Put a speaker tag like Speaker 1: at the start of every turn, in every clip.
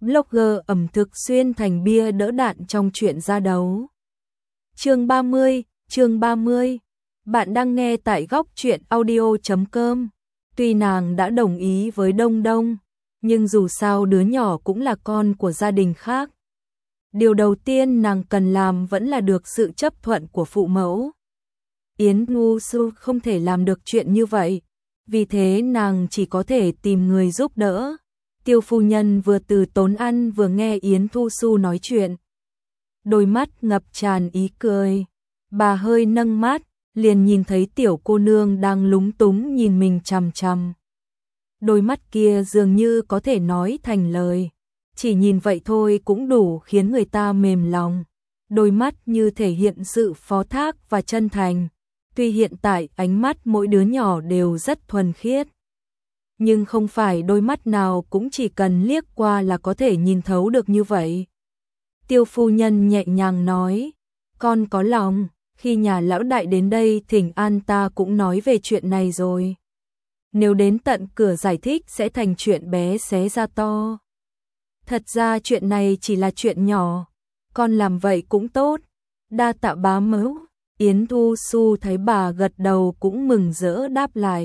Speaker 1: blogger ẩm thực xuyên thành bia đỡ đạn trong chuyện ra đấu. Chương 30. Bạn đang nghe tại góc truyện audio.com. Tuy nàng đã đồng ý với Đông Đông, nhưng dù sao đứa nhỏ cũng là con của gia đình khác. Điều đầu tiên nàng cần làm vẫn là được sự chấp thuận của phụ mẫu. Yến Ngu Su không thể làm được chuyện như vậy, vì thế nàng chỉ có thể tìm người giúp đỡ. Tiêu phu nhân vừa từ tốn ăn vừa nghe Yến Thu Su nói chuyện. Đôi mắt ngập tràn ý cười. Bà hơi nâng mắt, liền nhìn thấy tiểu cô nương đang lúng túng nhìn mình chằm chằm. Đôi mắt kia dường như có thể nói thành lời. Chỉ nhìn vậy thôi cũng đủ khiến người ta mềm lòng. Đôi mắt như thể hiện sự phó thác và chân thành. Tuy hiện tại ánh mắt mỗi đứa nhỏ đều rất thuần khiết, nhưng không phải đôi mắt nào cũng chỉ cần liếc qua là có thể nhìn thấu được như vậy. Tiêu phu nhân nhẹ nhàng nói, con có lòng, khi nhà lão đại đến đây thỉnh an ta cũng nói về chuyện này rồi. Nếu đến tận cửa giải thích sẽ thành chuyện bé xé ra to. Thật ra chuyện này chỉ là chuyện nhỏ, con làm vậy cũng tốt, đa tạ bá mẫu. Yến Thu Su thấy bà gật đầu cũng mừng rỡ đáp lại.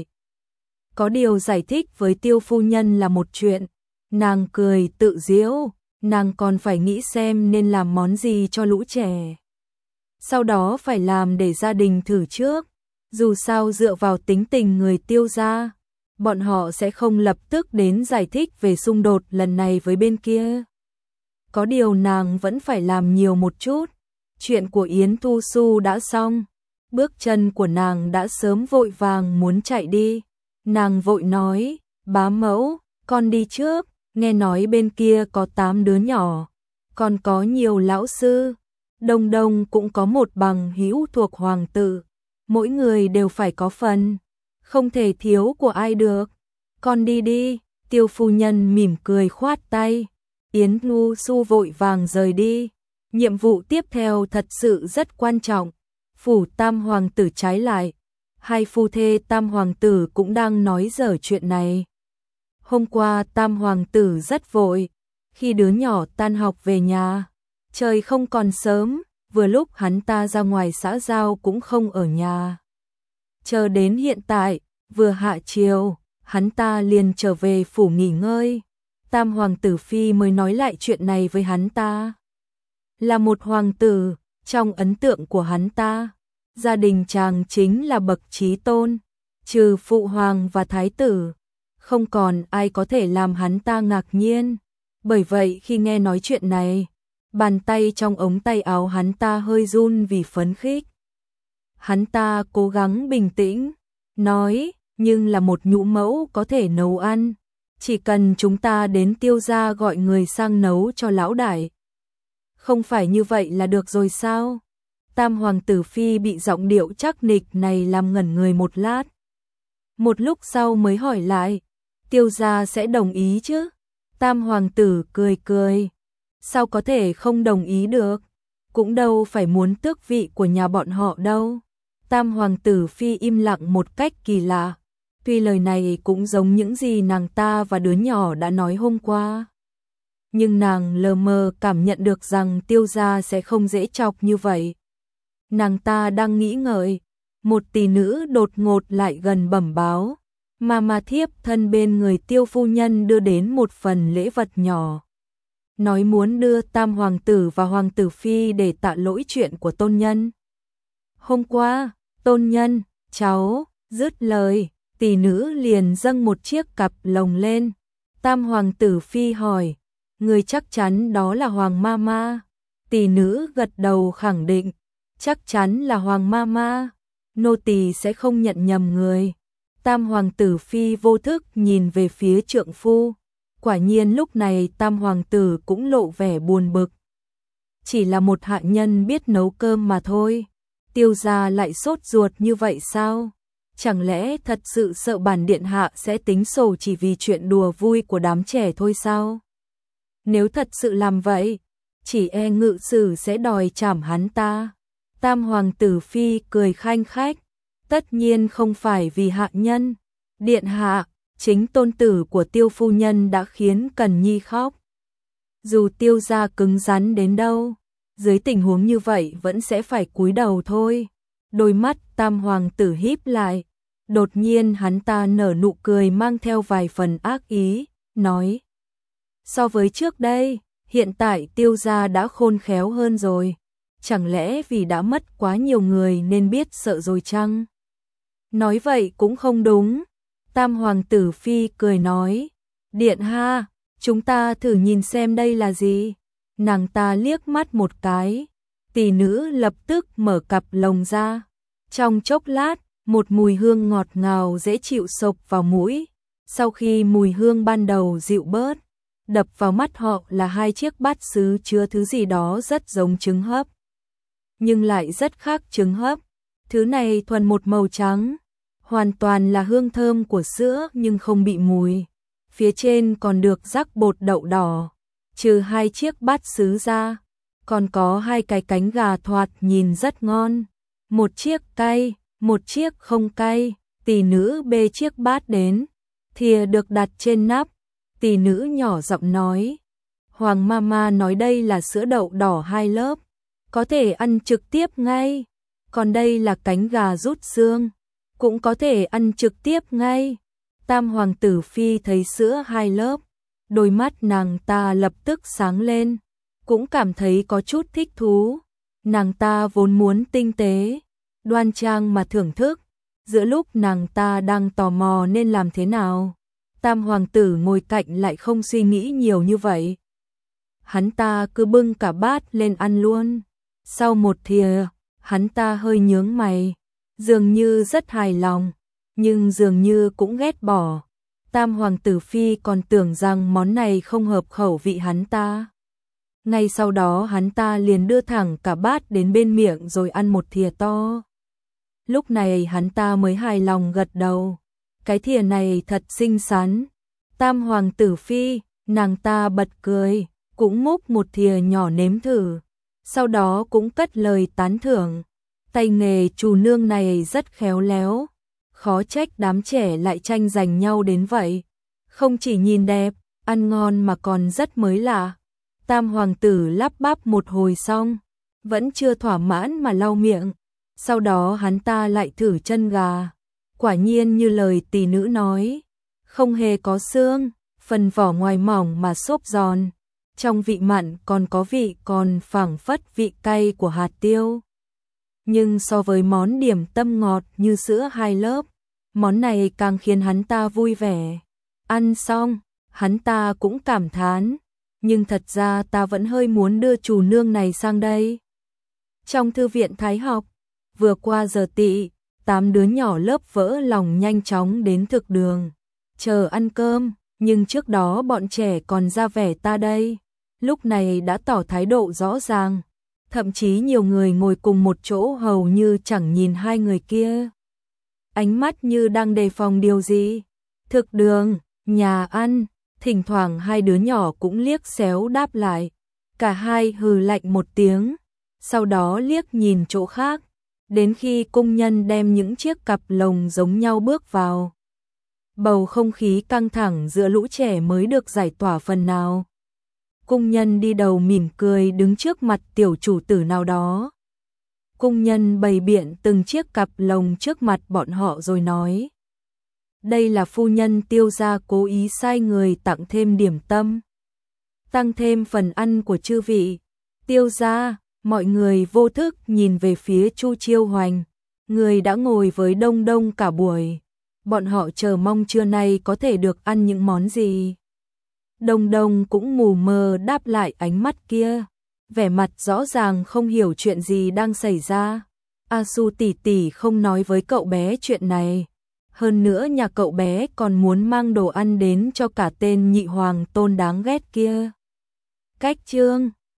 Speaker 1: Có điều giải thích với tiêu phu nhân là một chuyện, nàng cười tự giễu, nàng còn phải nghĩ xem nên làm món gì cho lũ trẻ. Sau đó phải làm để gia đình thử trước, dù sao dựa vào tính tình người Tiêu gia, bọn họ sẽ không lập tức đến giải thích về xung đột lần này với bên kia. Có điều nàng vẫn phải làm nhiều một chút. Chuyện của Yến Thu Su đã xong, bước chân của nàng đã sớm vội vàng muốn chạy đi. Nàng vội nói, bá mẫu, con đi trước, nghe nói bên kia có 8 đứa nhỏ, còn có nhiều lão sư. Đông Đông cũng có một bằng hữu thuộc hoàng tử, mỗi người đều phải có phần, không thể thiếu của ai được. Con đi đi, tiêu phu nhân mỉm cười khoát tay. Yến Ngu Su vội vàng rời đi. Nhiệm vụ tiếp theo thật sự rất quan trọng. Phủ tam hoàng tử trái lại, hai phu thê tam hoàng tử cũng đang nói dở chuyện này. Hôm qua tam hoàng tử rất vội, khi đứa nhỏ tan học về nhà, trời không còn sớm, vừa lúc hắn ta ra ngoài xã giao cũng không ở nhà. Chờ đến hiện tại, vừa hạ chiều, hắn ta liền trở về phủ nghỉ ngơi. Tam hoàng tử phi mới nói lại chuyện này với hắn ta. Là một hoàng tử, trong ấn tượng của hắn ta, gia đình chàng chính là bậc chí tôn, trừ phụ hoàng và thái tử, không còn ai có thể làm hắn ta ngạc nhiên. Bởi vậy khi nghe nói chuyện này, bàn tay trong ống tay áo hắn ta hơi run vì phấn khích. Hắn ta cố gắng bình tĩnh, nói, nhưng là một nhũ mẫu có thể nấu ăn, chỉ cần chúng ta đến Tiêu gia gọi người sang nấu cho lão đại. Không phải như vậy là được rồi sao? Tam hoàng tử phi bị giọng điệu chắc nịch này làm ngẩn người một lát. Một lúc sau mới hỏi lại, Tiêu gia sẽ đồng ý chứ? Tam hoàng tử cười cười, sao có thể không đồng ý được? Cũng đâu phải muốn tước vị của nhà bọn họ đâu. Tam hoàng tử phi im lặng một cách kỳ lạ. Tuy lời này cũng giống những gì nàng ta và đứa nhỏ đã nói hôm qua, nhưng nàng lờ mờ cảm nhận được rằng Tiêu gia sẽ không dễ chọc như vậy. Nàng ta đang nghĩ ngợi, một tỷ nữ đột ngột lại gần bẩm báo, mà thiếp thân bên người Tiêu phu nhân đưa đến một phần lễ vật nhỏ, nói muốn đưa tam hoàng tử và hoàng tử phi để tạ lỗi chuyện của tôn nhân. Hôm qua, tôn nhân, cháu, dứt lời, tỷ nữ liền dâng một chiếc cặp lồng lên. Tam hoàng tử phi hỏi, người chắc chắn đó là Hoàng Mama? Tỷ nữ gật đầu khẳng định, chắc chắn là Hoàng Mama, nô tỳ sẽ không nhận nhầm người. Tam hoàng tử phi vô thức nhìn về phía trượng phu, quả nhiên lúc này tam hoàng tử cũng lộ vẻ buồn bực. Chỉ là một hạ nhân biết nấu cơm mà thôi, Tiêu gia lại sốt ruột như vậy sao? Chẳng lẽ thật sự sợ bản điện hạ sẽ tính sổ chỉ vì chuyện đùa vui của đám trẻ thôi sao? Nếu thật sự làm vậy, chỉ e ngự sử sẽ đòi trảm hắn ta. Tam hoàng tử phi cười khanh khách, tất nhiên không phải vì hạ nhân. Điện hạ, chính tôn tử của Tiêu phu nhân đã khiến Cần Nhi khóc. Dù Tiêu gia cứng rắn đến đâu, dưới tình huống như vậy vẫn sẽ phải cúi đầu thôi. Đôi mắt Tam hoàng tử híp lại, đột nhiên hắn ta nở nụ cười mang theo vài phần ác ý, nói: so với trước đây, hiện tại Tiêu gia đã khôn khéo hơn rồi. Chẳng lẽ vì đã mất quá nhiều người nên biết sợ rồi chăng? Nói vậy cũng không đúng. Tam hoàng tử Phi cười nói: điện ha, chúng ta thử nhìn xem đây là gì. Nàng ta liếc mắt một cái, tỷ nữ lập tức mở cặp lồng ra. Trong chốc lát, một mùi hương ngọt ngào dễ chịu xộc vào mũi. Sau khi mùi hương ban đầu dịu bớt, đập vào mắt họ là hai chiếc bát sứ chứa thứ gì đó rất giống trứng hấp, nhưng lại rất khác trứng hấp. Thứ này thuần một màu trắng, hoàn toàn là hương thơm của sữa nhưng không bị mùi. Phía trên còn được rắc bột đậu đỏ. Trừ hai chiếc bát sứ ra, còn có hai cái cánh gà thoạt nhìn rất ngon. Một chiếc cay, một chiếc không cay. Tỷ nữ bê chiếc bát đến, thìa được đặt trên nắp. Tỷ nữ nhỏ giọng nói: Hoàng Mama nói đây là sữa đậu đỏ 2 lớp, có thể ăn trực tiếp ngay. Còn đây là cánh gà rút xương, cũng có thể ăn trực tiếp ngay. Tam hoàng tử Phi thấy sữa 2 lớp, đôi mắt nàng ta lập tức sáng lên, cũng cảm thấy có chút thích thú. Nàng ta vốn muốn tinh tế, đoan trang mà thưởng thức, giữa lúc nàng ta đang tò mò nên làm thế nào, Tam hoàng tử ngồi cạnh lại không suy nghĩ nhiều như vậy. Hắn ta cứ bưng cả bát lên ăn luôn. Sau một thìa, hắn ta hơi nhướng mày, dường như rất hài lòng, nhưng dường như cũng ghét bỏ. Tam hoàng tử Phi còn tưởng rằng món này không hợp khẩu vị hắn ta. Ngay sau đó hắn ta liền đưa thẳng cả bát đến bên miệng rồi ăn một thìa to. Lúc này hắn ta mới hài lòng gật đầu. Cái thìa này thật xinh xắn. Tam hoàng tử Phi, nàng ta bật cười, cũng múc một thìa nhỏ nếm thử. Sau đó cũng cất lời tán thưởng. Tay nghề chủ nương này rất khéo léo. Khó trách đám trẻ lại tranh giành nhau đến vậy. Không chỉ nhìn đẹp, ăn ngon mà còn rất mới lạ. Tam hoàng tử lắp bắp một hồi xong, vẫn chưa thỏa mãn mà lau miệng. Sau đó hắn ta lại thử chân gà. Quả nhiên như lời tỷ nữ nói, không hề có xương, phần vỏ ngoài mỏng mà xốp giòn. Trong vị mặn còn có vị còn phảng phất vị cay của hạt tiêu. Nhưng so với món điểm tâm ngọt như sữa 2 lớp, món này càng khiến hắn ta vui vẻ. Ăn xong, hắn ta cũng cảm thán, nhưng thật ra ta vẫn hơi muốn đưa chủ nương này sang đây. Trong thư viện Thái học, vừa qua giờ tị, 8 đứa nhỏ lớp vỡ lòng nhanh chóng đến thực đường, chờ ăn cơm, nhưng trước đó bọn trẻ còn ra vẻ ta đây. Lúc này đã tỏ thái độ rõ ràng, thậm chí nhiều người ngồi cùng một chỗ hầu như chẳng nhìn hai người kia. Ánh mắt như đang đề phòng điều gì. Thực đường, nhà ăn, thỉnh thoảng hai đứa nhỏ cũng liếc xéo đáp lại. Cả hai hừ lạnh một tiếng, sau đó liếc nhìn chỗ khác, đến khi cung nhân đem những chiếc cặp lồng giống nhau bước vào. Bầu không khí căng thẳng giữa lũ trẻ mới được giải tỏa phần nào. Cung nhân đi đầu mỉm cười đứng trước mặt tiểu chủ tử nào đó. Cung nhân bày biện từng chiếc cặp lồng trước mặt bọn họ rồi nói: đây là phu nhân Tiêu gia cố ý sai người tặng thêm điểm tâm, tăng thêm phần ăn của chư vị. Tiêu gia, mọi người vô thức nhìn về phía Chu Chiêu Hoành, người đã ngồi với Đông Đông cả buổi. Bọn họ chờ mong trưa nay có thể được ăn những món gì. Đông Đông cũng mù mờ đáp lại ánh mắt kia, vẻ mặt rõ ràng không hiểu chuyện gì đang xảy ra. A Su tỷ tỷ không nói với cậu bé chuyện này. Hơn nữa nhà cậu bé còn muốn mang đồ ăn đến cho cả tên nhị hoàng tôn đáng ghét kia. Cách chương